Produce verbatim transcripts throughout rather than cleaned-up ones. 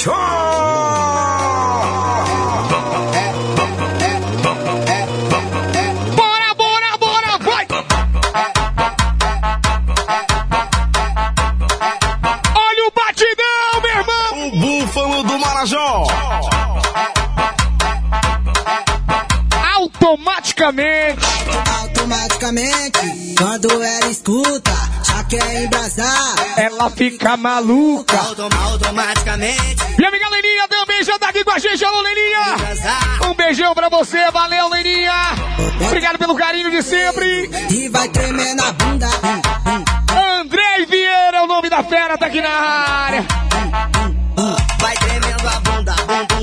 Show! Bora, bora, bora, vai! Olha o batidão, meu irmão! O búfalo do Marajó! Automaticamente! Automaticamente, quando ela escuta, já quer embrasar, ela fica maluca. Automaticamente. Minha amiga Leirinha também já tá aqui com a gente. Alô, Leirinha. Um beijão pra você. Valeu, Leirinha. Obrigado pelo carinho de sempre. E vai tremer na bunda. Andrei Vieira, é o nome da fera, tá aqui na área. Vai tremendo a bunda.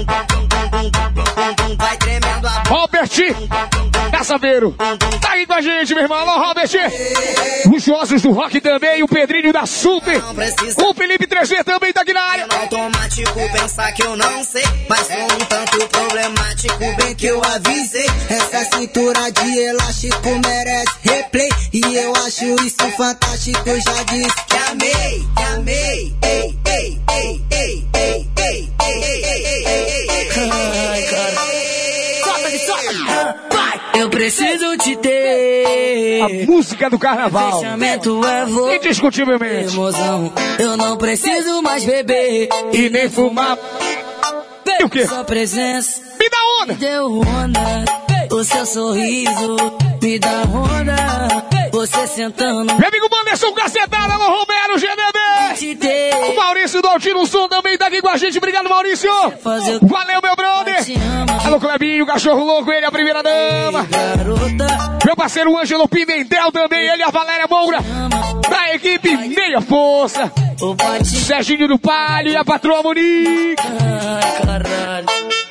Vai tremendo a bunda. Robert Caçaveiro, tá aí com a gente, meu irmão. Alô, Robert. Os Josos do Rock também, o Pedrinho da Super. O Felipe três G também tá aqui na área. Automático pensar que eu não sei, mas sou um tanto problemático, bem que eu avisei. Essa cintura de elástico merece replay, e eu acho isso fantástico, eu já disse que amei, que amei. Ei, ei, ei, ei, ei, ei, ei, ei, ei, ei, ei. Ai, cara. Solta de solta. Eu preciso te ter. A música do carnaval. Fechamento é você. Indiscutivelmente. Emoção. Eu não preciso mais beber e nem fumar. E o quê? Sua presença me dá onda. Me deu onda. O seu sorriso me dá onda. Você sentando. Meu amigo Manderson Cacetada, alô Romero, G D B. O Maurício do Altino Sul também tá aqui com a gente. Obrigado, Maurício. Valeu, meu brother. Alô, Clebinho, cachorro louco, ele é a primeira dama. Meu parceiro Ângelo Pimentel também, ele é a Valéria Moura. Da equipe Meia Força. Serginho do Palio e a patroa Monique. Ai, caralho.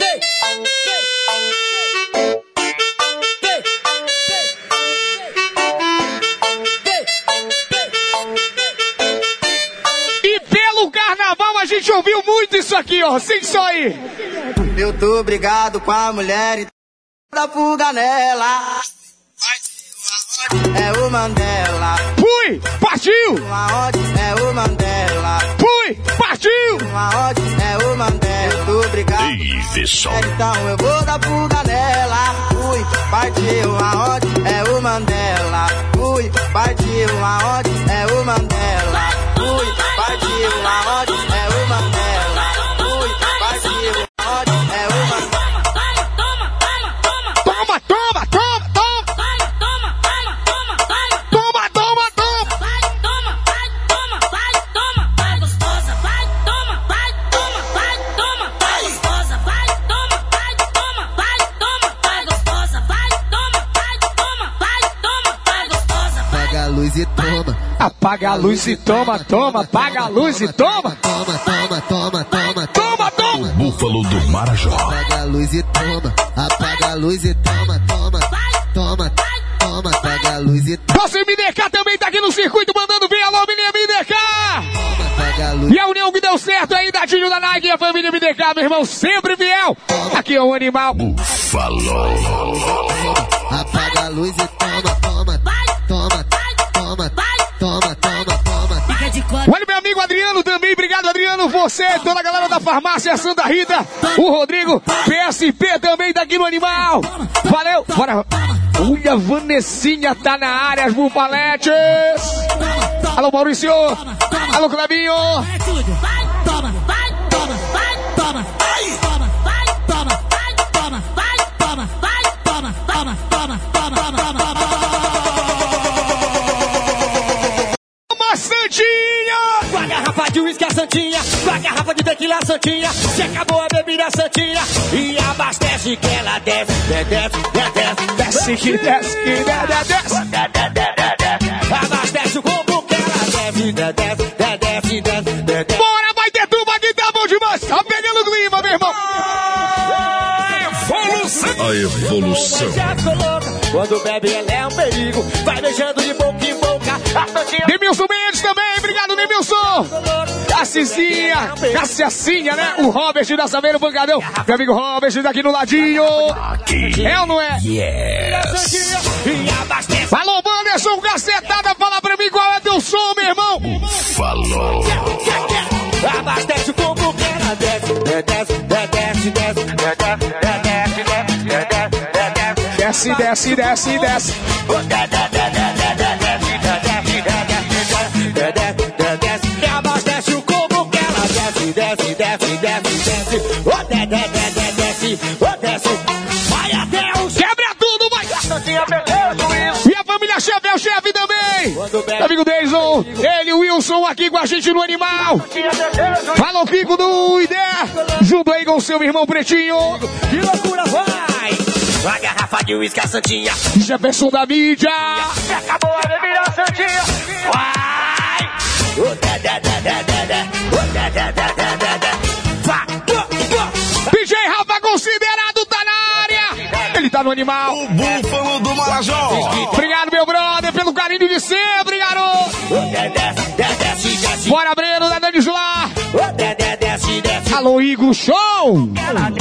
A gente ouviu muito isso aqui, ó. Sem só aí. Eu tô brigado com a mulher e da fuga nela. É o Mandela. Fui, partiu. É o Mandela. Fui, partiu. É o Mandela. Eu tô brigado. Então eu vou dar fuga nela. Fui, partiu. Aonde? É o Mandela. Fui, partiu. Aonde? É o Mandela. Fui, partiu. Aonde? É o Mandela. Fui, partiu. Aonde? É o Mandela. Toma, toma, toma, toma. Toma, toma, toma. Apaga a luz e toma. Apaga a luz e toma, toma. Apaga a luz e toma. Toma, toma, toma, toma. Toma, toma. Búfalo do Marajó. Apaga a luz e toma. Apaga a luz e toma, toma. Toma, toma. Apaga a luz e toma. Você M D K também tá aqui no circuito mandando ver. Alô, menina M D K. Apaga a luz. E a união que deu certo aí, Dadinho da Nike e a família M D K, meu irmão, sempre fiel. Aqui é o animal. Búfalo. Apaga a luz e toma, toma. Toma, toma, toma, toma, toma. Olha meu amigo Adriano também, obrigado Adriano, você, toda a galera da farmácia Santa Rita, o Rodrigo, P S P também tá aqui no animal, valeu, bora. Olha, a Vanessinha tá na área, as bufaletes. Alô Maurício, alô Clebinho. Toma, vai, toma, vai, toma, vai, toma, vai, toma, vai, toma, vai, toma, vai, toma, toma, toma, toma, toma, toma. Santinha! Com a garrafa de uísque a Santinha, com a garrafa de tequila Santinha, se acabou a bebida Santinha, e abastece que ela desce, desce, desce, desce, que desce, que desce, abastece o combo que ela desce, desce, desce, desce. Bora, vai ter tuba aqui, tá bom demais, tá pegando o clima, meu irmão. A evolução. Quando bebe ela é um perigo, vai beijando de boca em boca. Demilson Mendes também, obrigado Demilson. Cassicinha, Cassiacinha, né? O Robert da Saveiro Pancadão. Meu amigo Robert daqui no ladinho. É ou não é? Yes. Alô, Wanderson, cacetada, fala pra mim qual é teu som, meu irmão. Falou. Abastece o combo que ela desce, Desce, desce, desce, desce. Me abastece o combo que ela desce, desce, desce, desce, desce. Desce, desce. Vai até o Quebra tudo, vai! E a família chefe é o chefe também! Amigo Deison, ele, o Wilson, aqui com a gente no Animal. Fala o Pico do Idé, junto aí com o seu irmão Pretinho. Que loucura, vai! A garrafa de uísque, a Santinha. Jefferson da mídia. Acabou a bebida, a Santinha. Vai! D J Rafa considerado tá na área. Ele tá no Animal. O Búfalo do Marajó. Obrigado, meu brother, pelo carinho de sempre, garoto. Bora, Breno, da Dani Julá. Alô, Igor, show.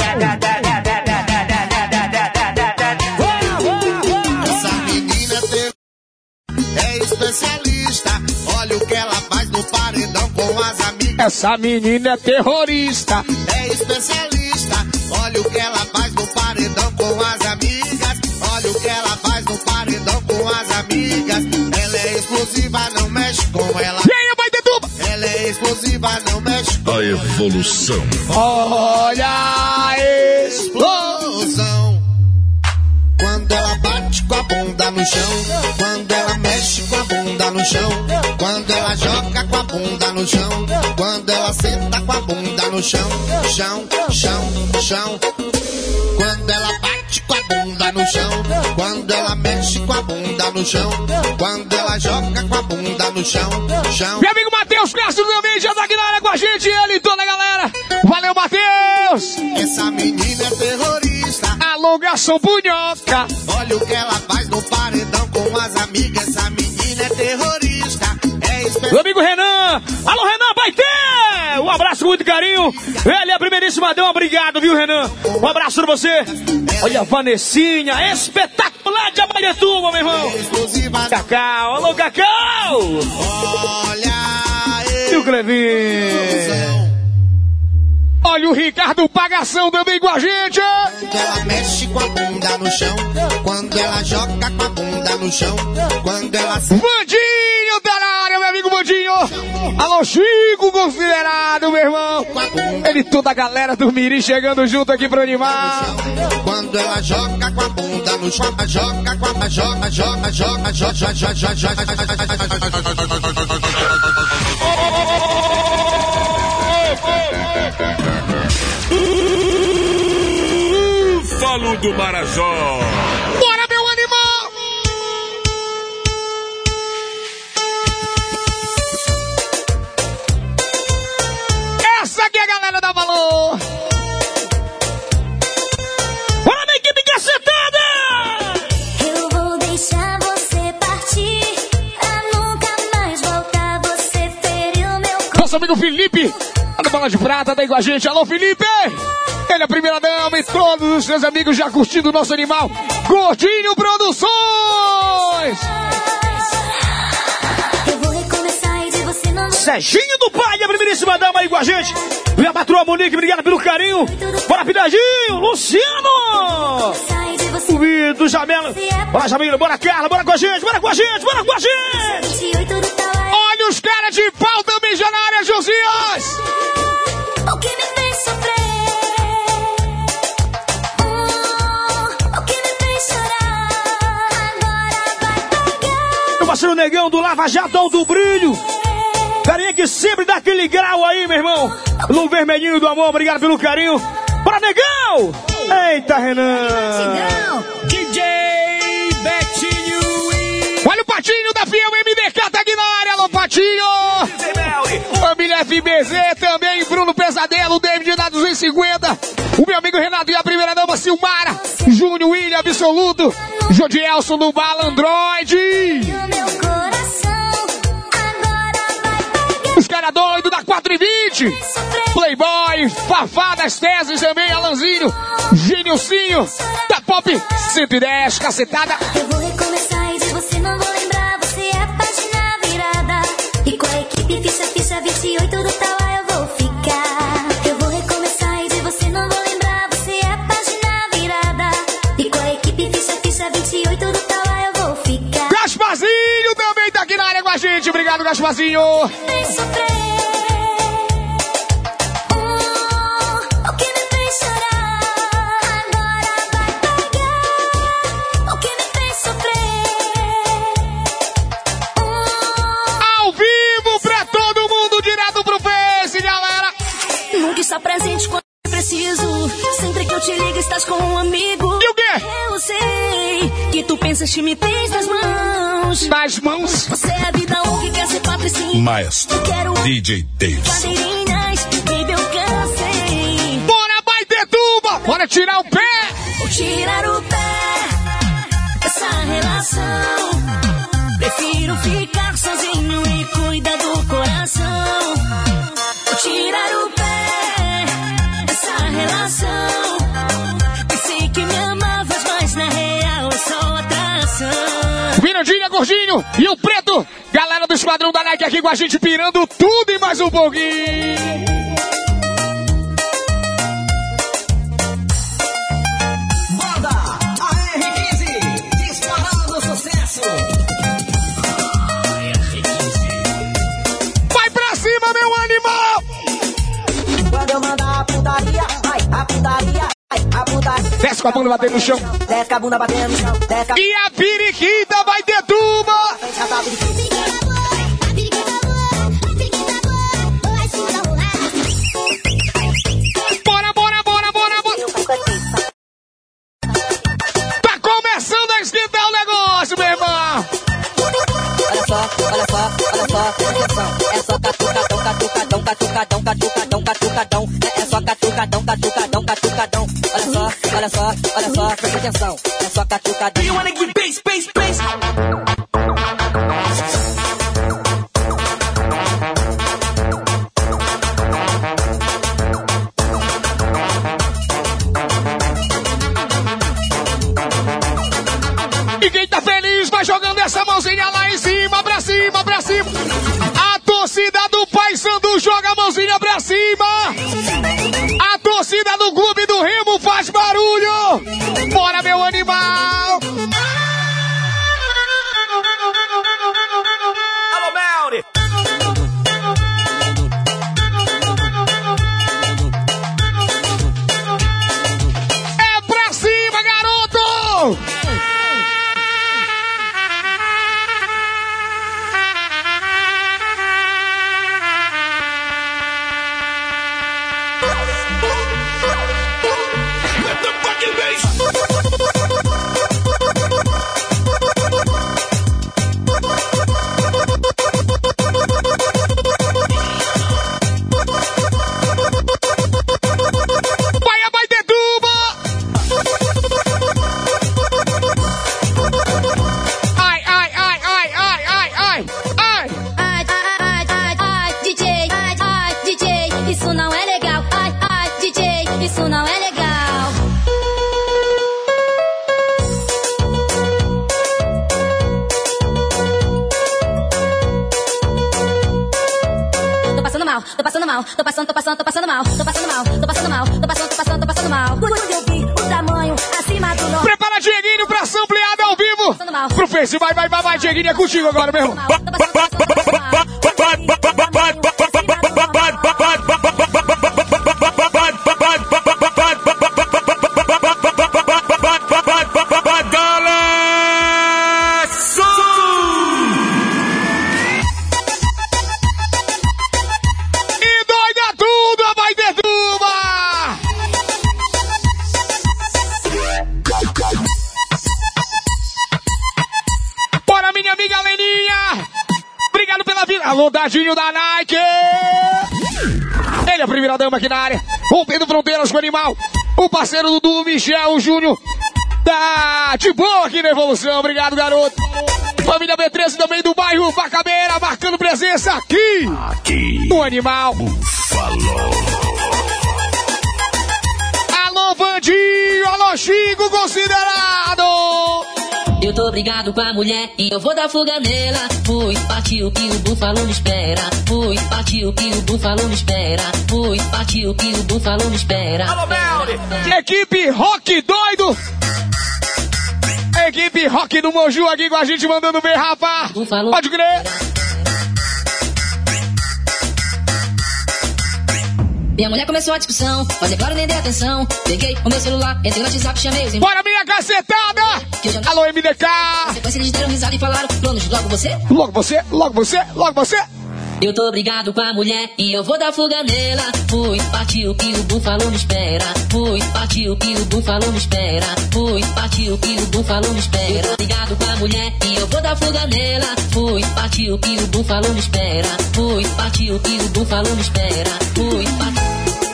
Essa menina é especialista. Olha o que ela faz no paredão com as amigas. Essa menina é terrorista. É especialista. Olha o que ela faz no paredão com as amigas. Olha o que ela faz no paredão com as amigas. Ela é explosiva, não mexe com ela. E aí, vai ter tuba. Ela é explosiva, não mexe com A evolução. Olha a explosão. Quando ela bate com a bunda no chão, quando ela mexe com a bunda no chão, quando ela joga com a bunda no chão, quando ela senta com a bunda no chão, chão, chão, chão. Quando ela bate com a bunda no chão, quando ela mexe com a bunda no chão, quando ela joga com a bunda no chão, chão. Meu amigo Matheus Castro também já tá aqui na área com a gente, ele e toda a galera. Valeu, Matheus! Essa menina é terrorista. Alongação punhoca. Olha o que ela faz no paredão com as amigas. Essa menina é terrorista. É especial. Meu amigo Renan. Alô, Renan, vai ter! Um abraço com muito carinho. Ele é a primeiríssima dama. Obrigado, viu, Renan? Um abraço pra você. Olha a Vanessinha, espetacular de Amarietuba, meu irmão. Cacau, alô, Cacau. Olha E o Clevinho. Olha o Ricardo Pagação também com a gente. Quando ela mexe com a bunda no chão, quando ela joga com a bunda no chão, quando ela... Vandinho tá na área, meu amigo Vandinho. Alô, Chico considerado, meu irmão. Ele e toda a galera do Mirim chegando junto aqui pro Animal. Quando ela joga com a bunda no chão, joga com a joga, joga, joga, joga, joga, joga, joga. Búfalo do Marajó. Bora, meu animal! Essa aqui é a galera da Valor. Bora, minha equipe cacetada! Eu vou deixar você partir, pra nunca mais voltar. Você feriu meu corpo. Nosso amigo Felipe, a do Bala de Prata, tá aí com a gente. Alô, Felipe! Ele é a primeira dama e todos os seus amigos já curtindo o nosso animal. Gordinho Produções! Eu vou recomeçar e de você não... Serginho do Pai, a primeiríssima dama aí com a gente. E a patroa Monique, obrigado pelo carinho. Bora, Pidadinho, Luciano! Sai de você. O Vitor, Jamela. Bora, Jamila, bora, Carla, bora com a gente, bora com a gente, bora com a gente! vinte e oito do Tauá. Olha os caras de pau também já na área, Josias! O que me fez sofrer? Hum, o que me fez chorar? Agora vai pagar. Meu parceiro Negão do Lava Jato do Brilho. Carinha que sempre dá aquele grau aí, meu irmão. No vermelhinho do amor, obrigado pelo carinho. Bora, Negão! Eita, Renan! D J Betinho e... Olha o Patinho da Fiel M D K, tá aqui na área, alô Patinho! Família F B Z também, Bruno Pesadelo, David da duzentos e cinquenta, o meu amigo Renato e a primeira dama Silmara, Júnior William Absoluto, Jodielson do Bala Android. No meu coração, agora vai pagar. Os caras doidos da quatro e vinte, Playboy, Fafá das Teses também, Alanzinho, Genilcinho, da Pop cento e dez, cacetada. Eu vou recomeçar e de você não vou lembrar. Você é a página virada. E com a equipe ficha, ficha vinte e oito do Tauá eu vou ficar. Eu vou recomeçar e de Obrigado, Gasparzinho. Vem sofrer. Oh, o que me fez chorar. Agora vai pagar. O que me fez sofrer. Oh, Ao vivo pra todo mundo, direto pro Face, galera. nunca está presente quando é preciso. Sempre que eu te ligo, estás com um amigo. E o quê? Eu sei que tu pensas que me tens nas mãos. Nas mãos. Você é a vida, o que quer ser patricinha. Maestro Quero D J Davis. cadeirinhas, baby, eu cansei. Bora, Baitetuba. Bora tirar o pé. Vou tirar o pé dessa relação. Prefiro ficar sozinho e cuidar do coração. Vou tirar o pé dessa relação. Pensei que me amavas, mas na real é só atração. Mirandinha, Gordinho e o Preto. Galera do Esquadrão da Nike aqui com a gente, pirando tudo e mais um pouquinho. Banda A R quinze, disparando sucesso. Vai pra cima, meu animal. Quando eu mandar a putaria, ai, a putaria, ai, a putaria. Desce com a bunda batendo no chão. Desce com a bunda batendo no chão, desce com a E a periquita vai ter tuba. frente, já tá periquita. Bora, bora, bora, bora, bora. Tá começando a esquentar o negócio, meu irmão. Olha só, olha só, olha só, presta atenção. É só catucadão, catucadão, catucadão, catucadão, catucadão. É, é só catucadão, catucadão, catucadão. Olha só, olha só, olha só, presta atenção. É só catucadão. You wanna get bass, bass, bass. E quem tá feliz vai jogando essa mãozinha lá em cima, pra cima, pra cima. A torcida do Paysandu joga a mãozinha pra cima. A torcida do Clube do Remo faz barulho. Bora, meu animal. Alô, Melri! É pra cima, garoto. Vai a Baitetuba. Ai, ai, ai, ai, ai, ai, ai, ai. Ai, ai, ai, ai, D J, ai, ai, D J, isso não é legal. Ai, ai, D J, isso não é legal. Tô passando mal, tô passando mal, tô passando, tô passando, tô passando mal, tô passando mal, tô passando mal, tô passando, tô passando, tô passando mal. Quando eu vi o tamanho acima do nosso. Prepara, Dieguinho, pra ação ampliada ao vivo. Passando mal. Pro Face, vai, vai, vai, vai, Dieguinho, é contigo agora, meu irmão. Tô passando, tô passando, tô passando mal. E doida tudo, a Baitetuba. Bora, minha amiga Leninha. Obrigado pela vida. Alô, Dadinho da Nike. Ele é a primeira dama aqui na área. Rompendo fronteiras com o animal. O parceiro do Dudu, Michel Júnior. Tá de boa aqui na Evolução. Obrigado, garoto. Família B treze também do bairro Bacabeira, marcando presença aqui. Aqui. No animal. Falou. Alô, Vandinho. Alô, Chico considerado. Eu tô brigado com a mulher e eu vou dar fuga nela. Fui, partiu que o búfalo me espera. Fui, partiu que o búfalo me espera. Fui, partiu que o búfalo me espera. Alô, Melri! Equipe Rock Doido. Equipe Rock do Moju aqui com a gente, mandando ver, rapaz. Búfalo Pode crer. Minha mulher começou a discussão, mas é claro, nem dei atenção. Peguei o meu celular, entrei no WhatsApp, chamei os irmãos. Bora, minha cacetada! Já... Alô, M D K! Na sequência eles deram risada e falaram, planos, logo você? Logo você, logo você, logo você! Eu tô brigado com a mulher e eu vou dar fuga nela. Fui, partiu que o búfalo me espera. Fui, partiu que o búfalo me espera. Fui, partiu que o búfalo me espera. Eu tô brigado com a mulher e eu vou dar fuga nela. Fui, partiu que o búfalo me espera. Fui, partiu que o búfalo me espera. Fui, partiu.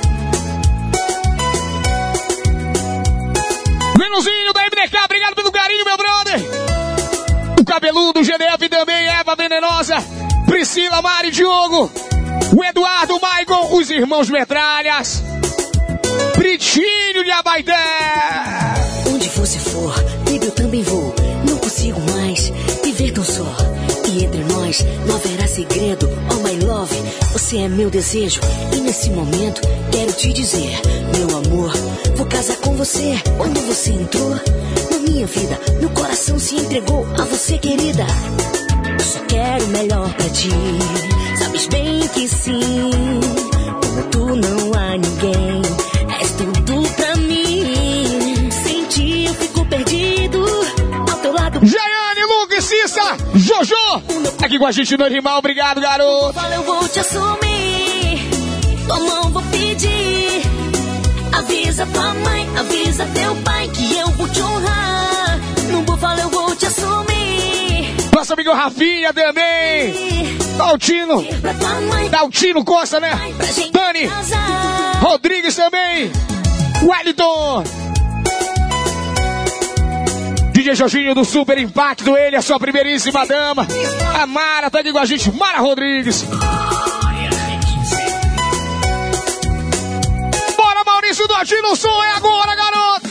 Menuzinho da M D K, obrigado pelo carinho, meu brother. O cabeludo, G D F também, Eva Venenosa. Priscila, Mari, Diogo, o Eduardo, o Maicon, os irmãos Metralhas, Britinho de Abaité. Onde você for, baby, eu também vou. Não consigo mais viver tão só. E entre nós não haverá segredo. Oh my love, você é meu desejo. E nesse momento quero te dizer, meu amor, vou casar com você. Quando você entrou na minha vida, meu coração se entregou a você, querida. Eu só quero o melhor pra ti. Sabes bem que sim. Como tu não há ninguém. És tudo pra mim. Sem ti eu fico perdido. Ao teu lado. Jaiane, Lucas, Cissa, Jojo. Aqui com a gente no Animal. Obrigado, garoto. Fala, eu vou te assumir. Tua mão vou pedir. Avisa tua mãe, avisa teu pai que eu vou te honrar. No búfalo eu vou te assumir. Nosso amigo Rafinha também. Daltino. Daltino Costa, né? Dani. Rodrigues também. Wellington. D J Jorginho do Super Impacto. Ele, a sua primeiríssima dama. A Mara tá aqui com a gente. Mara Rodrigues. Bora, Maurício Daltino. O som é agora, garoto.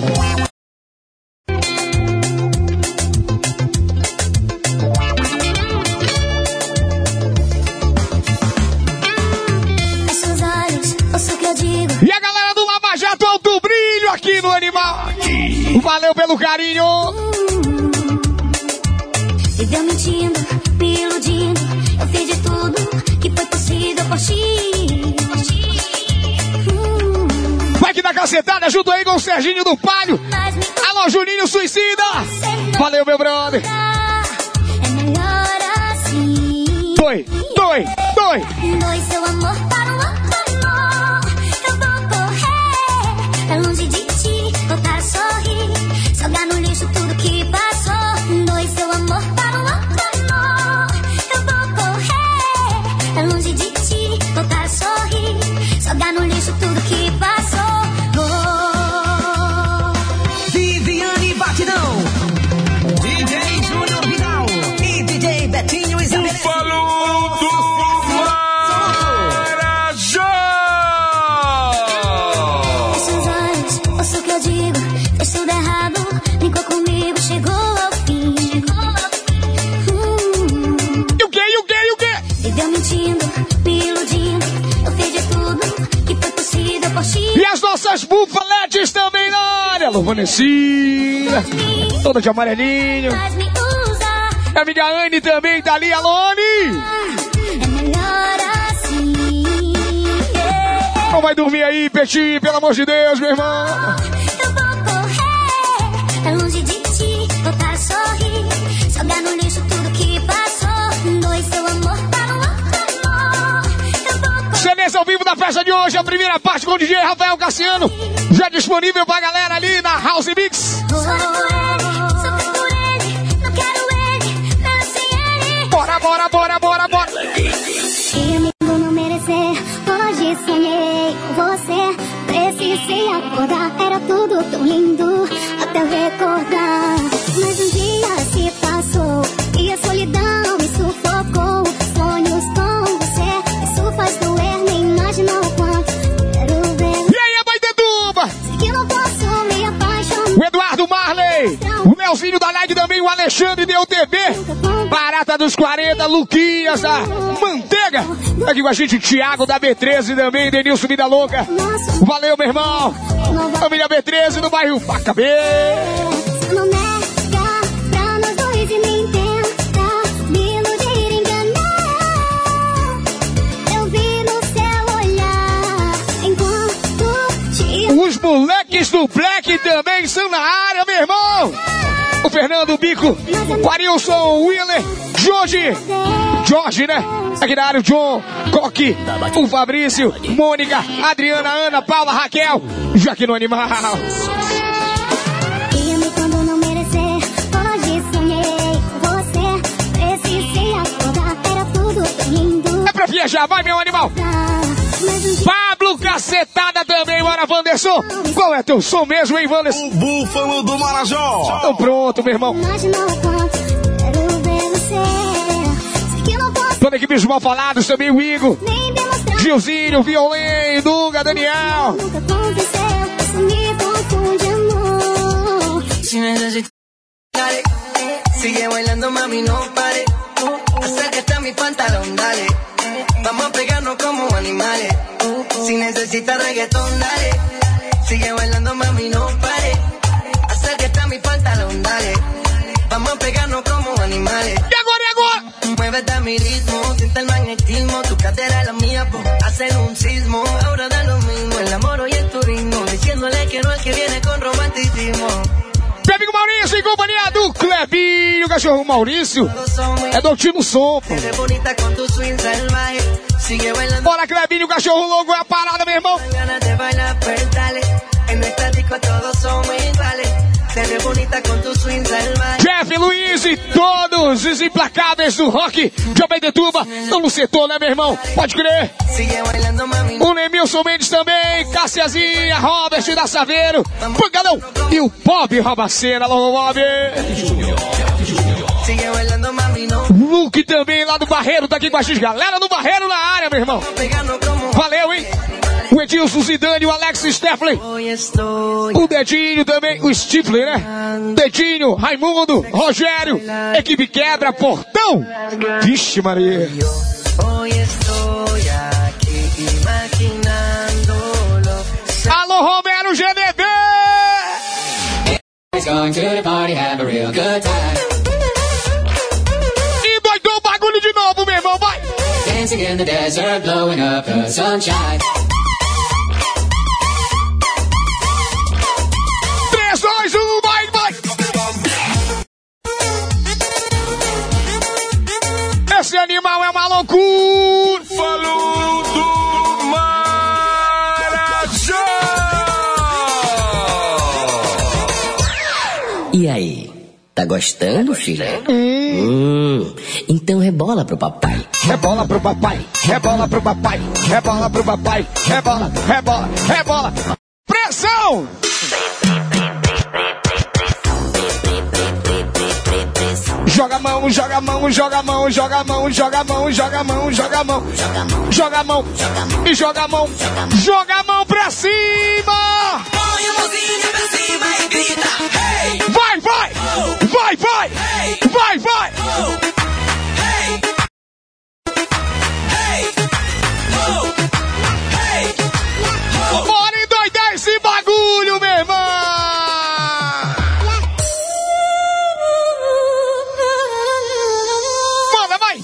E a galera do Lava Jato Alto Brilho aqui no Animal. Valeu pelo carinho. Viveu mentindo, me iludindo. Eu fiz de tudo que foi possível por ti. Vai que dá cacetada junto aí com o Serginho do Palio. Alô, Juninho Suicida. Valeu, meu brother. É melhor assim. Doi, doi, doi. Dois seu amor para o amor. Eu vou correr pra longe de ti, voltar a sorrir, jogar no lixo tudo que passou. Dois seu amor para o amor. Eu vou correr pra longe de ti, voltar a sorrir, jogar no lixo tudo que passou. Oh. Viviane Batidão, D J Júnior Vidal e D J Betinho Isabel. Búfalo do tudo errado, brincou comigo, chegou ao fim. Hum. E o que, e o que, e o que? Viveu mentindo, me iludindo. Eu fiz de tudo que foi possível por ti. E as nossas bufaletes também na área. Alô, Vanessinha, toda de amarelinho. Mas me usa. A amiga Anne também tá ali, alô, Anne. É melhor assim. Yeah. Não vai dormir aí, Petit, pelo amor de Deus, meu irmão. Longe de ti, voltar a sorrir, jogar no lixo tudo que passou. Dois seu amor para o amor. Eu vou C Ds ao vivo da festa de hoje, a primeira parte com o D J Rafael Cassiano. Já disponível pra galera ali na House Mix. Sou por ele, sou por ele, não quero ele, melhor sem ele. Bora, bora, bora, bora, bora. Se amigo não merecer, hoje sonhei com você. Precisei acordar, era tudo tão lindo até eu recordar. Mas um dia se passou e a solidão me sufocou. Sonhos com você, isso faz doer, nem imaginou o quanto quero ver. E aí, Abaitetuba? Que não posso me apaixonar. O Eduardo Marley, o Melzinho da Live também, o Alexandre D U T B, Barata dos quarenta, Luquinhas da Manteiga. Aqui com a gente o Thiago da B treze também, Denilson Vida Louca. Valeu, meu irmão. Família B treze no bairro Pacabê. Não nega pra nós dois e nem tenta me iludir, enganar. Eu vi no seu olhar Mix do Black também estão na área, meu irmão. O Fernando Bico, o Arilson, o Willer, Jorge, Jorge, né? Aqui na área, o John, Coque, o Fabrício, Mônica, Adriana, Ana, Paula, Raquel, Jaque no Animal. E quando não merecer, hoje sonhei com você. Precisei acordar, era tudo tão lindo. É pra viajar, vai, meu animal. Pablo Cacetada também, bora, Wanderson. Qual é teu som mesmo, hein, Wanderson? O Búfalo do Marajó. Então pronto, meu irmão. Toda a equipe dos Mal Falados, também o Igor, Gilzinho, Violém, Dunga, Daniel. Nunca aconteceu, isso me confunde, amor. Si necesitas, dale. Sigue bailando, mami, no pare. Acércate a mi pantalón, dale. Vamos a pegarnos como animales. Si necesitas reggaetón, dale. Sigue bailando, mami, no pare. Acércate a mi pantalón, dale. Vamos a pegarnos como animales. E agora, e agora? Muévete a mi ritmo, siente el magnetismo. Tu cadera es la mía, por hacer un sismo. Ahora da lo mismo, el amor y el turismo. Diciéndole que no es que viene con romanticismo. Meu amigo Maurício, em companhia do Clebinho, o cachorro Maurício. É do Tino Som, pô. Bora, Clebinho, o cachorro louco, é a parada, meu irmão. Jeff, Luiz e todos os implacáveis do rock de Abeitetuba estão no setor, né, meu irmão? Pode crer. O Nemilson Mendes também, Cassiazinha, Robert da Saveiro, Pancadão e o Bob Robacena. Alô, Bob. Luke também lá do Barreiro, tá aqui com a gente. Galera do Barreiro na área, meu irmão. Valeu, hein? O Edilson Zidane, o Alex Steffler. O Dedinho também, o Stifler, né? Dedinho, Raimundo, Rogério. Equipe Quebra, Portão. Vixe, Maria. Alô, Romero G D B. E doidou o bagulho de novo, meu irmão, vai. Dancing in the desert, blowing up the sunshine. três, dois, um, vai, vai. Esse animal é uma loucura. Falou do Marajó. E aí? Tá gostando, filha? Hum. Então rebola pro papai. Rebola pro papai, rebola pro papai, rebola pro papai, rebola, rebola, rebola. Pressão! Joga a mão, joga a mão, joga a mão, joga a mão, joga a mão, joga a mão, joga a mão, joga a mão, e joga a mão, joga a mão pra cima! Põe a mãozinha pra cima e grita, hey! Vai, vai! Vai, vai! Vai, vai! Hey! Hey! Oh! Hey! Oh! Bora endoidar esse bagulho, meu irmão! Manda, vai!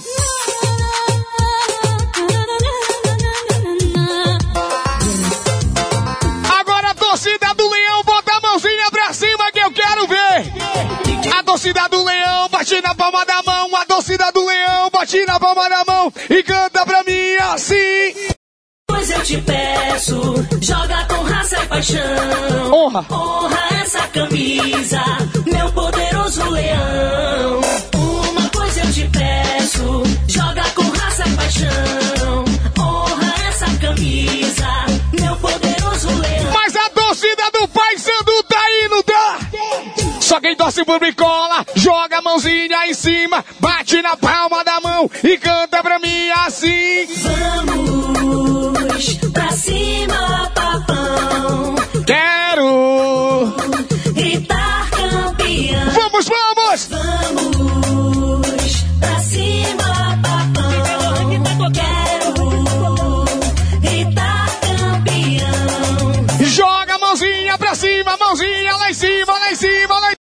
Agora a torcida do Leão, bota a mãozinha pra cima que eu quero ver! A torcida do Leão, bate na palma da mão. A torcida do Leão, bate na palma da mão. E canta pra mim assim. Pois eu te peço, joga com raça e paixão. Honra. Honra essa camisa, meu poderoso leão. Uma coisa eu te peço, joga com raça e paixão. Honra essa camisa, meu poderoso leão. Mas a torcida do Paysandu tá aí, não tá? Só quem torce por Bricola, joga a mãozinha em cima, bate na palma da mão e canta pra mim assim. Vamos pra cima, papão. Quero gritar campeão. Vamos, vamos! Vamos pra cima, papão. Quero gritar campeão. Joga a mãozinha pra cima, mãozinha lá em cima, lá em cima, lá em cima.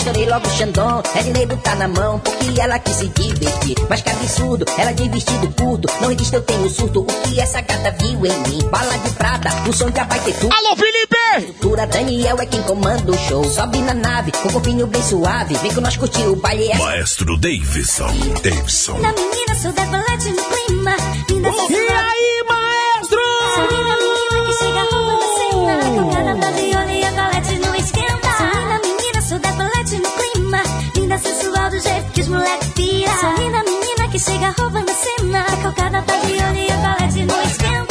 chorei logo Xandão. Edneiro tá na mão, porque ela quis se divertir. Mas que absurdo, ela de vestido curto. Não existe, eu tenho surto, o que essa gata viu em mim. Bala de prata, o som já vai ter tudo. Alô, Felipe! Cultura Daniel é quem comanda o show. Sobe na nave, com o corpinho bem suave. Vem com nós curtir o baile. Maestro Davidson, Davidson. Da menina, sou decolete no clima. Linda, E aí, maestro? Sou linda menina que chega roubando a cena. Calcada da viola e a colete não esquenta. Sou linda menina, sou decolete no clima. Linda, sensual do jeito que os moleque pira. Sou linda menina que chega roubando a cena. Calcada da viola e a colete não esquenta.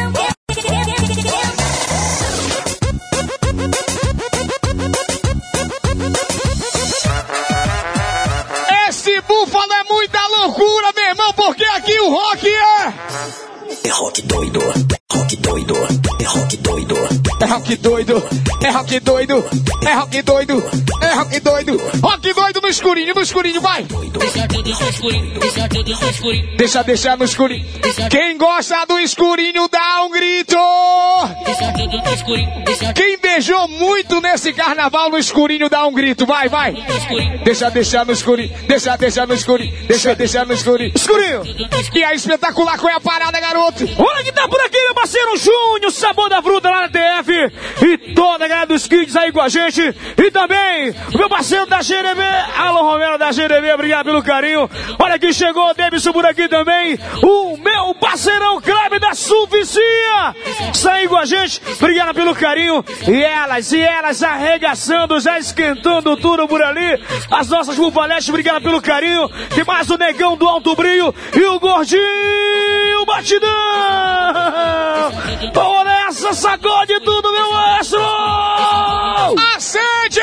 Esse búfalo é muita loucura, meu irmão, porque aqui o rock é... É rock doido, rock doido, é rock doido. É rock doido, é rock doido, é rock doido, é rock doido. Rock doido no escurinho, no escurinho, vai. Deixa tudo no escurinho, deixa tudo no escurinho. Deixa, deixa no escurinho. Quem gosta do escurinho dá um grito. Deixa tudo no escurinho, deixa Quem beijou muito nesse carnaval no escurinho dá um grito, vai, vai. tudo no escurinho. Deixa, deixa no escurinho, deixa, deixa no escurinho, deixa, deixa no escurinho. Escurinho. E aí, espetacular, qual é a parada, garoto? Olha que tá por aqui, meu parceiro Júnior, Sabor da Fruta lá na T F. E toda a galera dos Kids aí com a gente. E também o meu parceiro da G D B, Alô Romero da G D B, obrigado pelo carinho. Olha que chegou o Davidson por aqui também. O meu parceirão Kleber da Suficia. Saiu com a gente, obrigado pelo carinho. E elas, e elas arregaçando, já esquentando tudo por ali. As nossas bufaletes, obrigado pelo carinho. E mais o Negão do Alto Brilho e o Gordinho Batidão. Por essa sacode tudo, meu maestro! Acende!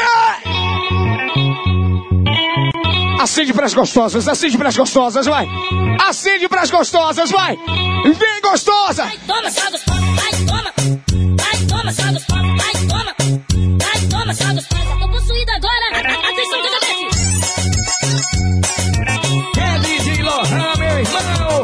Acende pras gostosas, acende pras gostosas, vai! Acende pras gostosas, vai! Vem, gostosa! Vai, toma, só dos pão, vai, toma. Vai, toma, só dos pão, vai, toma. Vai, toma, só dos pão. Tô possuído agora. Atenção, cada vez. É D J Lohan, meu irmão!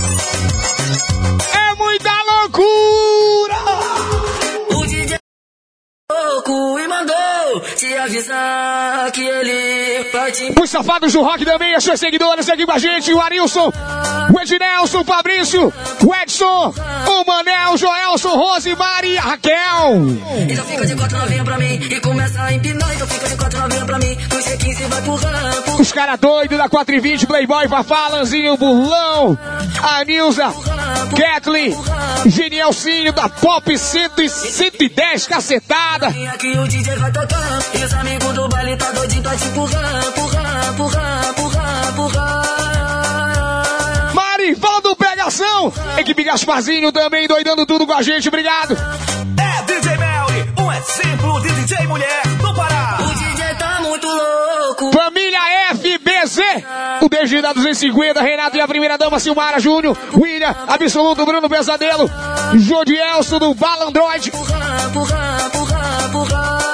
É muita loucura! O D J louco e mandou te avisar que ele vai te... Os safados do rock também, as suas seguidoras aqui com a gente, o Arilson, o Ednelson, o Fabrício, o Edson, o Manel, o Joelson, Rosemary e a Raquel. Então fica de quatro novinha pra mim e começa a empinar. Então fica de quatro novinha pra mim, no G quinze vai pro rampo. Os caras doidos da quatro e vinte, Playboy, Fafá, Lanzinho, Burlão, a Nilza, Kathleen, Genielcinho da Pop cento e dez, cacetada. Aqui o D J vai tocar e os amigos do baile tá doidinho pra te empurrar, empurrar, empurrar, empurrar, empurrar. Mari, fala do Pegação. Equipe Gasparzinho também doidando tudo com a gente, obrigado. É D J Melly, um exemplo de D J mulher do Pará. O D J tá muito louco. Família F B Z, o D J da duzentos e cinquenta, Renato e a primeira dama Silmara Júnior, William, Absoluto, Bruno Pesadelo, Jodielson do Balandroid. Empurrar, empurrar, empurrar, empurrar.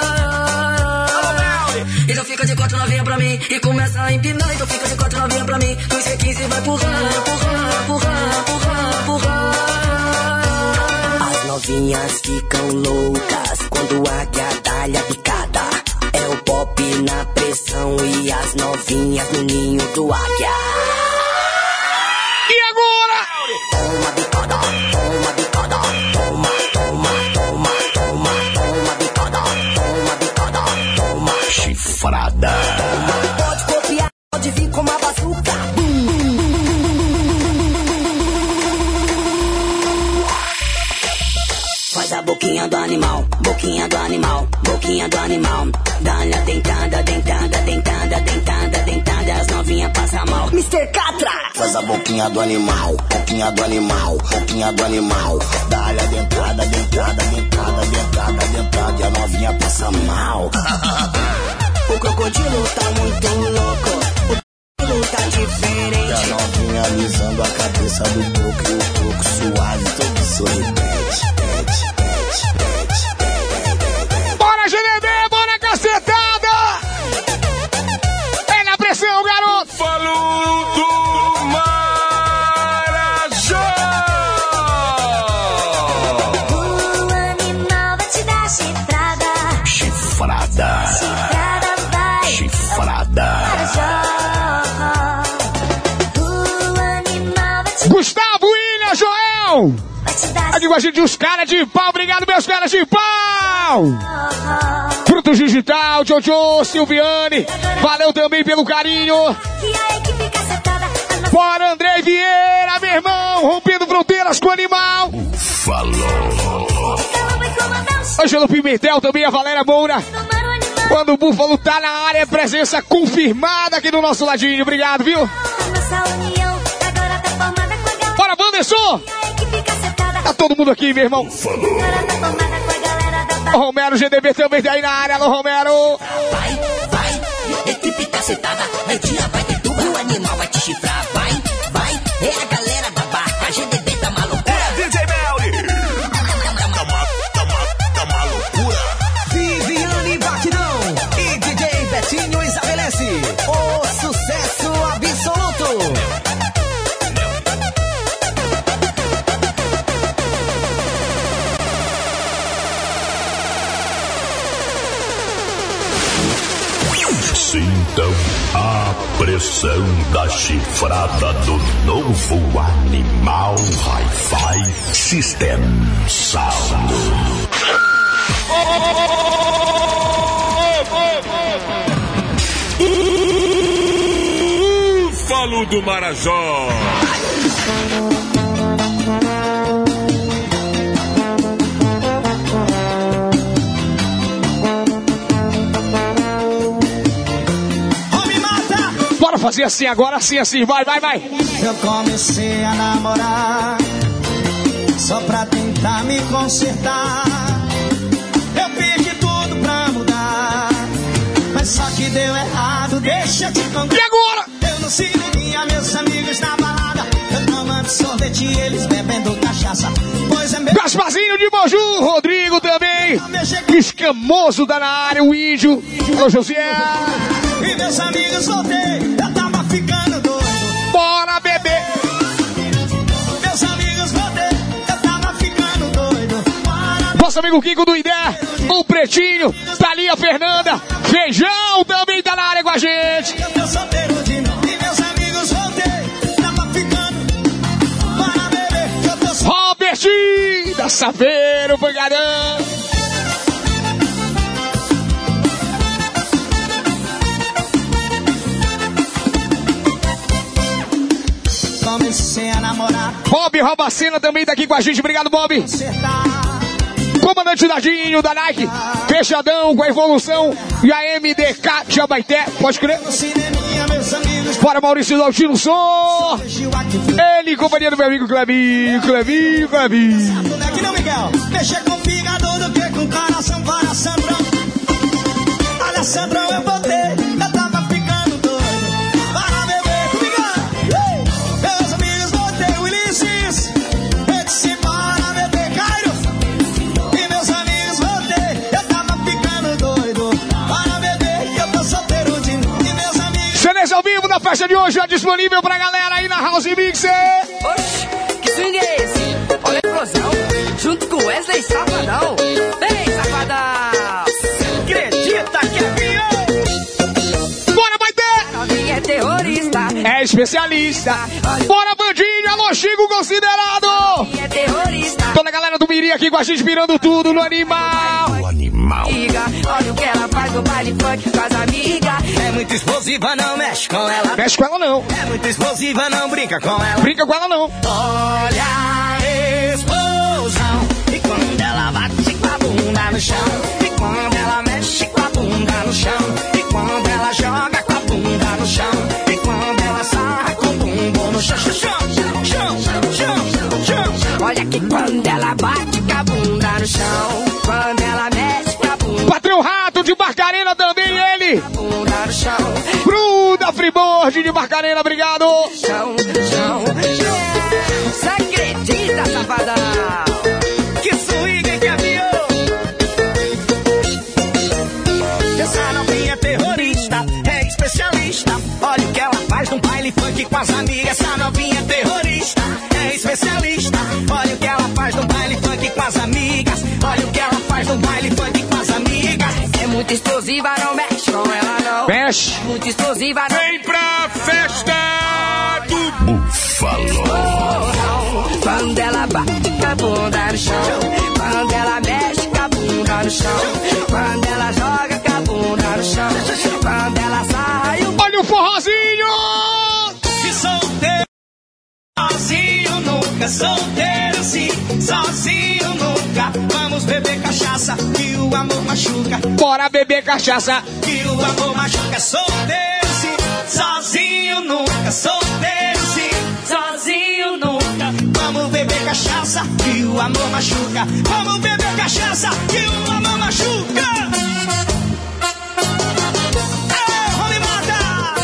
Então fica de quatro novinha pra mim e começa a empinar. Então fica de quatro novinha pra mim, no G quinze vai empurrar, empurrar, empurrar, empurrar, empurrar. As novinhas ficam loucas quando a guiadalha picada. É o pop na pressão e as novinhas no ninho do águia. E agora? Toma bicada, toma bicada, toma, toma, toma, toma, toma bicada, toma bicada, toma Chifrada. Pode copiar, pode vir com uma bazuca. Faz a boquinha do animal, boquinha do animal, boquinha do animal. Dá-lhe a dentada, dentada, dentada, dentada, dentada. As novinhas passam mal. mister Catra! Faz a boquinha do animal, boquinha do animal, boquinha do animal. Dá-lhe a dentada, dentada, dentada, dentada, dentada. E a novinha passa mal. O crocodilo tá muito louco. O crocodilo tá diferente. E a novinha alisando a cabeça do coco. E o coco suave, todo sorridente. Bora, G D B, bora, cacetada! É na pressão, garoto! Falou do Marajó! O animal vai te dar chifrada. Chifrada. Chifrada vai. Chifrada. Aqui com a gente os caras de pau. Obrigado, meus caras de pau. Frutos Digital, Jojo, Silviane. Valeu também pelo carinho. Bora, André Vieira, meu irmão. Rompendo fronteiras com o animal. Falou. Ângelo Pimentel também, a Valéria Moura. Quando o Búfalo tá na área, é presença confirmada aqui do nosso ladinho. Obrigado, viu? Bora, Wanderson! Tá todo mundo aqui, meu irmão. O Romero, G D B também tá aí na área. Alô, Romero. Vai, vai, equipe cacetada. Meu dia vai ter tudo, o animal vai te chifrar. Vai, vai, é a galera da barra. A G D B tá maluca. É D J Melly. Tá, ma, tá, ma, tá malucura. Viviane Batidão e D J Betinho estabelece o sucesso absoluto. Sintam a pressão da chifrada do novo animal Hi-Fi System Sound. Búfalo do Marajó. Bora fazer assim agora, assim, assim. Vai, vai, vai. Eu comecei a namorar só pra tentar me consertar. Eu perdi tudo pra mudar, mas só que deu errado. Deixa eu te contar. E agora? Eu no cineminha, meus amigos na balada. Eu tomando sorvete e eles bebendo cachaça. Pois é meu... Gasparzinho de Moju, Rodrigo também. Escamoso tá na área, o índio. Alô, José. E meus amigos voltei, eu tava ficando doido. Bora, bebê. Meus amigos voltei, eu tava ficando doido. Bora, nosso amigo Kiko do Idé, o Pretinho, tá ali a Fernanda. Feijão também tá na área com a gente. eu tô solteiro de novo. E meus amigos voltei, tava ficando. Bora, bebê, eu tô solteiro. Robertinho, da Saveiro, Pangarão. Comecei a namorar. Bob Robacena também tá aqui com a gente. Obrigado, Bob. Comandante Dadinho, da Nike. Fechadão com a evolução. E a M D K de Abaité. Pode crer. Bora, Maurício Daltino Som. Ele, companhia do meu amigo Clebinho. Clebinho, Clebinho. Moleque não, Miguel. Mexer com fígado do que com coração. Para Sandrão. Olha, Sandrão, eu botei. Eu tava ficando doido. Para beber comigo. Meus amigos, botei o Ulisses. Eu disse para beber Cairo. E meus amigos, botei. Eu tava ficando doido. Para beber, eu tô solteiro de novo. E meus amigos. Celeste ao vivo da festa de hoje. Já disponível pra galera aí na House Mixer. Oxi, que swing é esse? Olha a explosão. Junto com Wesley Safadão. Vem, Safadão. Acredita que é pior? Bora, vai ter! Novinha é terrorista. É especialista. Bora, bandinha, alô, Chico considerado. Novinha é terrorista. Toda a galera do Miri aqui com a gente, virando tudo no animal. O animal. Olha o que ela faz no baile funk com as amigas. É muito explosiva, não mexe com ela. Mexe com ela não. É muito explosiva, não brinca com ela. Brinca com ela não. Olha a explosão. E quando ela bate com a bunda no chão. E quando ela mexe com a bunda no chão. E quando ela joga com a bunda no chão. E quando ela sarra com o bumbum no chão. Chão, chão, chão, chão, chão. Olha que quando ela bate com a bunda no chão. Quando ela mexe com a bunda. Patrão Rato de Barcarena também, ele. Bunda no chão. Bruda Freeboard de Barcarena, obrigado. Chão, chão, chão. Você acredita, Safadão? Que swing que aviou. Essa novinha é terrorista, é especialista. Olha o que ela faz no baile funk com as amigas. Essa novinha é terrorista, é especialista. Olha o que ela faz no baile funk com as amigas. Olha o que ela faz no baile funk com as amigas. É muito explosiva, não mexe com ela não. Mexe. Muito explosiva, não. Vem pra festa do Búfalo. Búfalo. Quando ela bate com a bunda no chão, quando ela mexe com a bunda no chão, quando ela joga com a bunda no chão, quando ela sai o... Olha o forrozinho! Que solteiro, sozinho nunca, solteiro sim, sozinho nunca. Vamos beber cachaça, que o amor machuca. Bora beber cachaça, que o amor machuca. Solteiro sim, sozinho nunca, solteiro sim, sozinho nunca. Vamos beber cachaça, que o amor machuca. Vamos beber cachaça, que o amor machuca. Ei, Rolimata!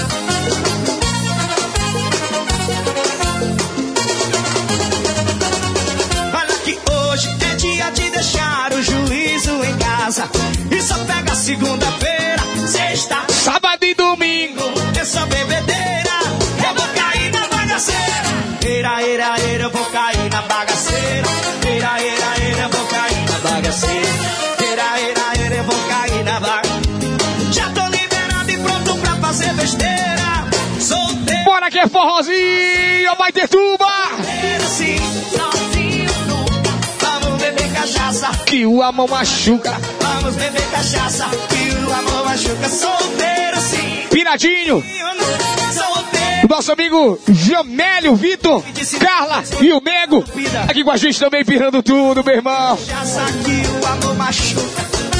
Olha que hoje é dia de deixar o juízo em casa e só pega segunda-feira, sexta, sábado e domingo. É só bebedeira, eu vou cair na bagaceira. Eira, eira, eira, eu vou cair na bagaceira. Eira, eira, eira, eu vou cair na bagaceira. Eira, eira, eira, eu vou cair na bagaceira. Já tô liberado e pronto pra fazer besteira. Solteiro. Bora que é forrozinho, vai ter tuba. Sim, sozinho nunca. Vamos beber cachaça, que o amor machuca. Vamos beber cachaça, que o amor machuca. Solteiro sim. Piradinho. Solteiro. Nosso amigo Jamélio, Vitor, Carla e o Nego. Aqui com a gente também, pirando tudo, meu irmão. Cachaça, que o amor machuca.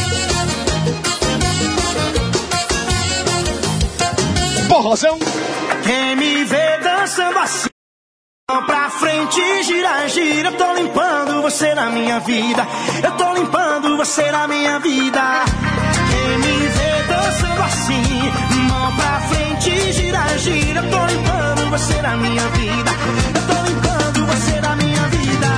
Porrozão. Quem me vê dançando assim, mão pra frente, gira, gira. Eu tô limpando você na minha vida. Eu tô limpando você na minha vida. Quem me vê dançando assim, mão pra frente, gira, gira. Eu tô limpando você na minha vida. Eu tô limpando você na minha vida.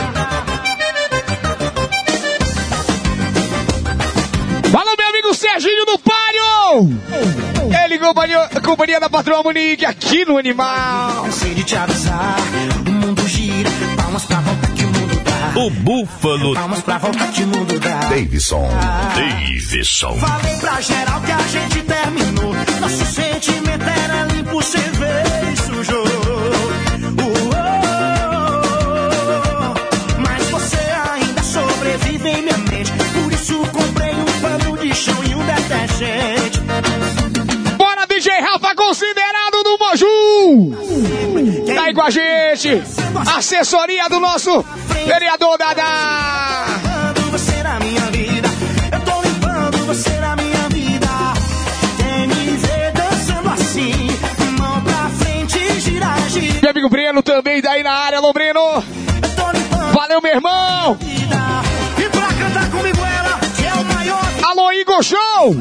Fala, meu amigo Serginho do Páreo. Ele companhia, companhia da patroa Monique aqui no Animal. Sei de te avisar, o mundo gira, palmas pra volta que o mundo dá. O Búfalo. Palmas pra volta que o mundo dá. Davidson. Davidson. Falei pra geral que a gente terminou. Nosso sentimento era limpo, sem ver e sujou. Uou, mas você ainda sobrevive em minha mente. Por isso comprei um pano de chão e um detergente. Bora, D J Rafa, considerado do Moju. Tá aí com a gente. Assessoria do nosso vereador Dadá. Você na minha vida, eu tô limpando você na minha vida. Quem me vê dançando assim, mão pra frente, gira, gira. Meu amigo Breno também daí na área, alô Breno. Valeu, meu irmão. E pra cantar comigo ela, que é o maior. Alô, Igor Show.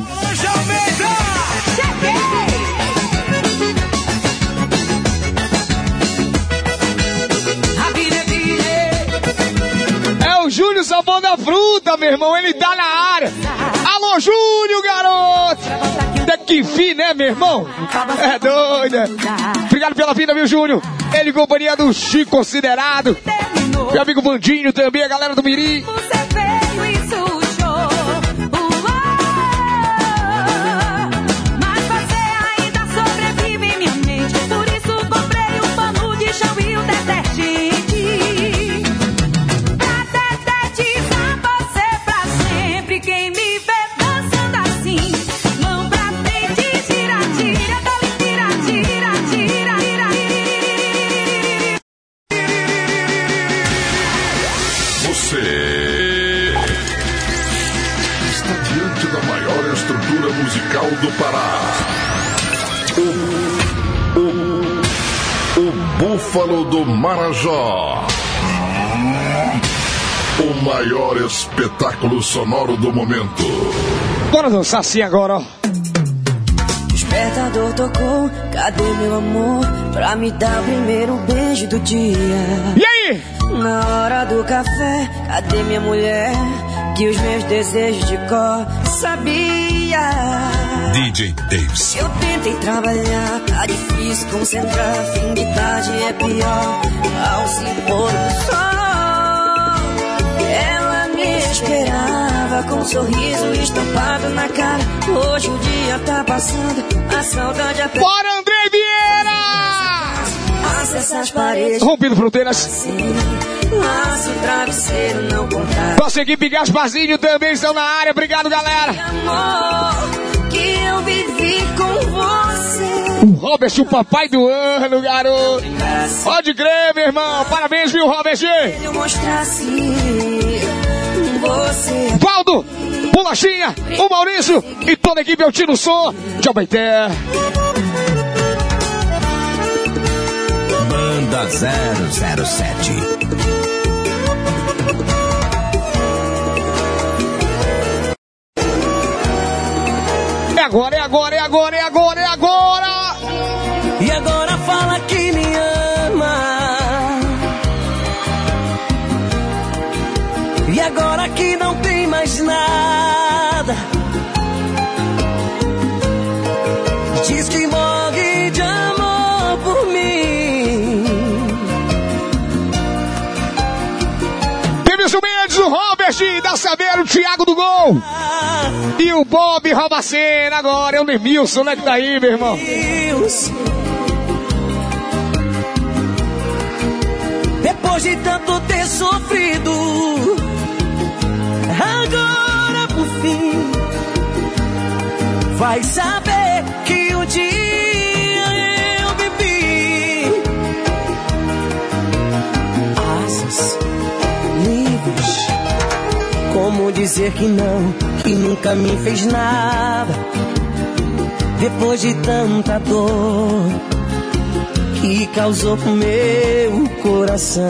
É o Júnior Sabão da Fruta, meu irmão, ele tá na área. Alô, Júnior, garoto. Até que fim, né, meu irmão? É doido. Obrigado pela vida, viu, Júnior? Ele companhia do Chico Considerado. Meu amigo Bandinho também, a galera do Mirim. Musical do Pará. O, o, o Búfalo do Marajó. O maior espetáculo sonoro do momento. Bora dançar assim agora, ó. Despertador tocou, cadê meu amor? Pra me dar o primeiro beijo do dia. E aí? Na hora do café, cadê minha mulher? Que os meus desejos de cor sabia. D J Davis. Eu tentei trabalhar, tá difícil concentrar. Fim de tarde é pior, ao se pôr o sol. Ela me esperava com um sorriso estampado na cara. Hoje o dia tá passando, a saudade aperta. Bora, André Vieira! acessa as paredes. Rompido fronteiras. Laço o travesseiro, não contar. Nossa equipe Gasparzinho também estão na área. Obrigado, galera. Amor, que eu vivi com você. O Robert, o papai do ano, garoto. Pode crer, meu irmão. Parabéns, viu, Robert? Eu mostrasse você. Valdo, Bolachinha, o Maurício e toda a equipe. Eu tiro o som. Tchau, Baité. Banda zero zero sete. É agora, é agora, é agora, é agora, é agora. E agora fala que me ama. E agora que não tem mais nada. Diz que morre de amor por mim. Denilson Mendes, o Robert, da Saveiro, o Thiago do Gol. E o Bob rouba a cena agora. É o Nemilson, né, que tá aí, meu irmão. Depois de tanto ter sofrido, agora por fim vai saber que um dia eu vivi. Asas livres, como dizer que não, que nunca me fez nada. Depois de tanta dor que causou pro meu coração,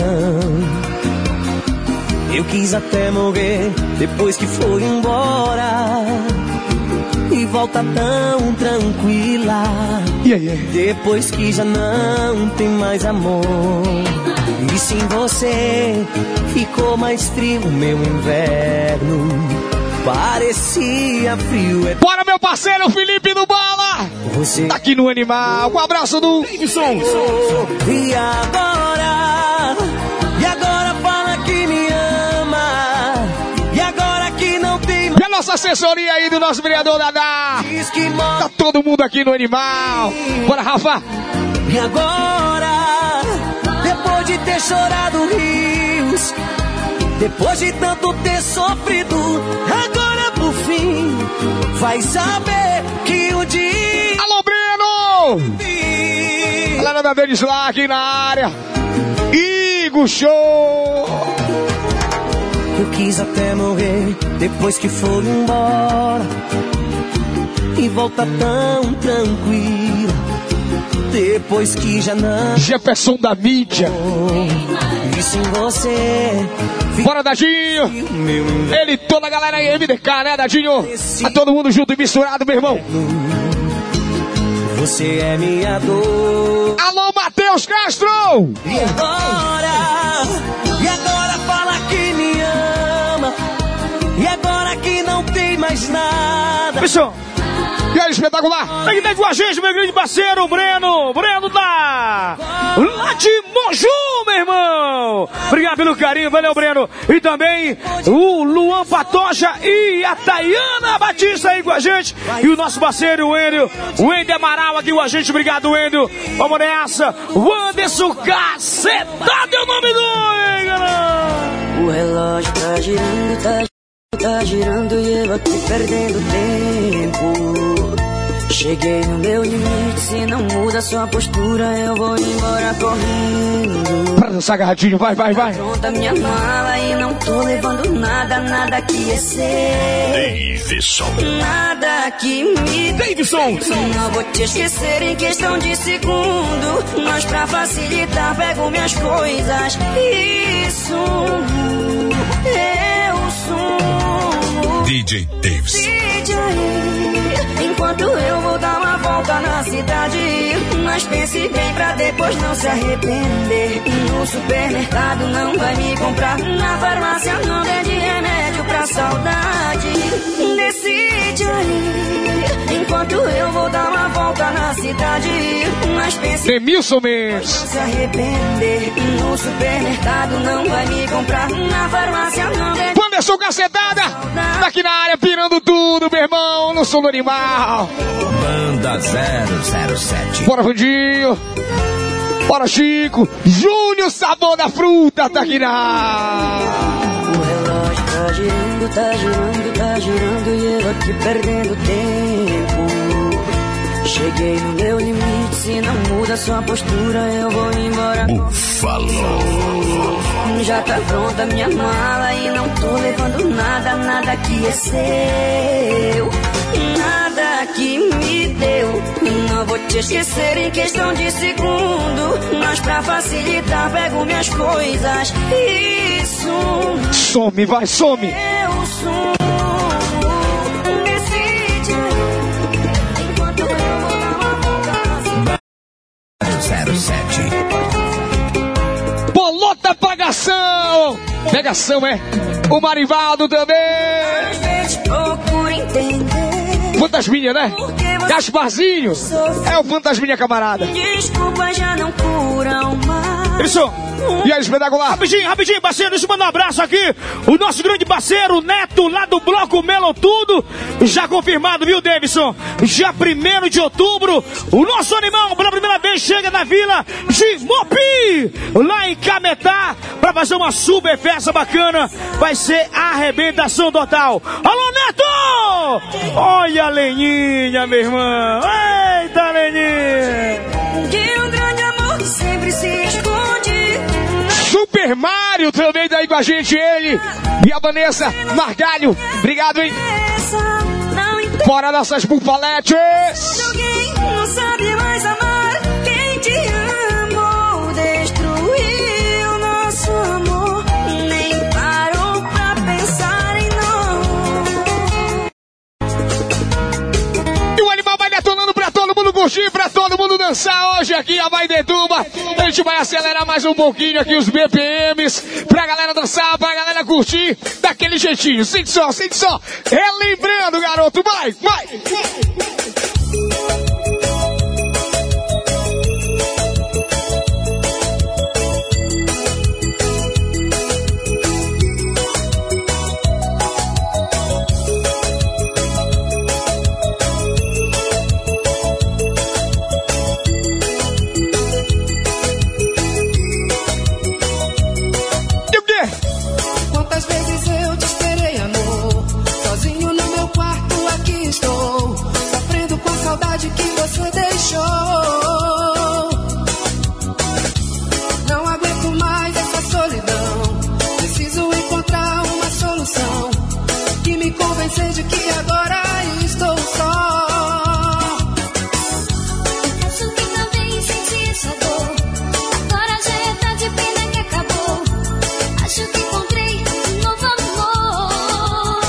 eu quis até morrer depois que foi embora. E volta tão tranquila, yeah, yeah. Depois que já não tem mais amor. E sem você ficou mais frio o meu inverno, parecia frio. É... Bora, meu parceiro Felipe do Bala! Você tá aqui no Animal. Um abraço do Davidson. E agora? E agora fala que me ama. E agora que não tem mais. E a nossa assessoria aí do nosso vereador Dadá. Tá todo mundo aqui no Animal. Bora, Rafa. E agora? Depois de ter chorado rios, depois de tanto ter sofrido, agora por fim vai saber que o dia... Alô, Breno! Galera da Denis lá aqui na área. Igor Show! Eu quis até morrer depois que foi embora. E volta tão tranquila depois que já não... Jefferson da mídia. E sem você... Bora, Dadinho! Ele e toda a galera aí, M D K, né, Dadinho? Tá todo mundo junto e misturado, meu irmão. Você é minha dor. Alô, Matheus Castro! E agora? E agora fala que me ama. E agora que não tem mais nada. Pessoal, e aí, espetacular! Aqui tá com a gente, meu grande parceiro, o Breno. Breno da... lá de Moju, meu irmão. Obrigado pelo carinho, valeu, Breno. E também o Luan Patoja e a Tayana Batista aí com a gente. E o nosso parceiro, o Wendel. O Wendel Amaral aqui com a gente. Obrigado, Wendel. Vamos nessa. O Anderson Cacetado é o nome do... hein, galera? O relógio tá girando, tá Tá girando e eu aqui perdendo tempo. Cheguei no meu limite, se não muda sua postura, eu vou embora correndo. Pra dançar agarradinho, vai, vai, vai. Pronta minha mala e não tô levando nada, nada que é seu. Davidson. Nada que me... Davidson. Não vou te esquecer em questão de segundo. Mas pra facilitar pego minhas coisas. Isso eu sou D J Davidson. D J, enquanto eu vou dar uma volta na cidade. Mas pense bem pra depois não se arrepender. No supermercado não vai me comprar. Na farmácia não vende remédio pra saudade. Decide aí, enquanto eu vou dar uma volta na cidade. Mas pense Demilson bem Mendes. não se arrepender. No supermercado não vai me comprar. Na farmácia não vende. Anderson Cacetada, tá aqui na área pirando tudo, meu irmão, no som do animal. Banda zero zero sete. Bora, Vandinho. Bora, Chico. Júnior, sabor da fruta, tá aqui na... O relógio tá girando, tá girando, tá girando e eu aqui perdendo tempo. Cheguei no meu limite, se não muda sua postura eu vou embora. Falou. Já tá pronta minha mala e não tô levando nada, nada que é seu. Nada que me deu, não vou te esquecer em questão de segundo. Mas pra facilitar pego minhas coisas e sumo. Some, vai, some. Eu sumo. Decide enquanto eu vou zero sete. Bolota Pagação. Pegação, é? O Marivaldo também. às vezes procuro entender. Fantasminha, né? Gasparzinho. É o Fantasminha, camarada. Desculpa, já não curam mais. Isso. E aí, espetacular. Rapidinho, rapidinho, parceiro, deixa eu mandar um abraço aqui. O nosso grande parceiro, o Neto, lá do Bloco Melo Tudo. Já confirmado, viu, Davidson? Já primeiro de outubro, o nosso animal, pela primeira vez, chega na vila de Mopi, lá em Cametá, pra fazer uma super festa bacana. Vai ser a arrebentação total. Alô, Neto! Olha a Leninha, meu irmão. Eita, Leninha! De um grande amor que sempre se esconde. Super Mário também tá aí com a gente, ele e a Vanessa Margalho. Obrigado, hein? Fora nossas bufaletes. Alguém não sabe mais amar quem te amou. Destruiu nosso amor. Nem parou pra pensar em nós. E o animal vai detonando pra todo mundo curtir, pra todo mundo dançar hoje aqui, a Vaidetuba. A gente vai acelerar mais um pouquinho aqui os B P Ms, pra galera dançar, pra galera curtir, daquele jeitinho. Sente só, sente só. Relembrando, garoto, vai, vai. Quantas vezes eu te esperei, amor, sozinho no meu quarto, aqui estou, sofrendo com a saudade que você deixou. Não aguento mais essa solidão, preciso encontrar uma solução que me convencer de que agora estou só. Acho que também senti essa dor, agora já é tarde, pena que acabou. Acho que encontrei um novo amor.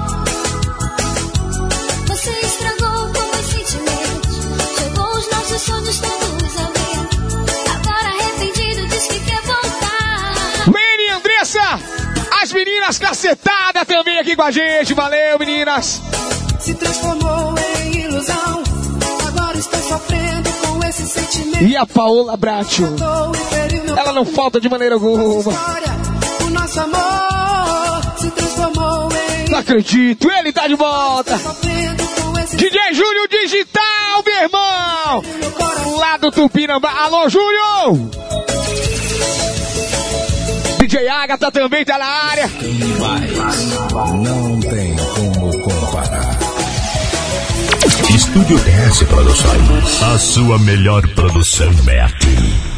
Você estragou com meus sentimentos, jogou os nossos sonhos todos ao vento. Agora arrependido diz que quer voltar. Meni, Andressa, as meninas cacetadas também aqui com a gente. Valeu, meninas. Se transformou em ilusão, agora estou sofrendo com esse sentimento. E a Paola Bracho, ela não falta de maneira alguma. O nosso amor se transformou em... Não acredito, ele tá de volta. D J Júnior Digital, meu irmão. Lá do Tupinambá. Alô, Júnior. D J Agatha também tá na área. Não tem como comparar. Estúdio S Produções. A sua melhor produção é aqui.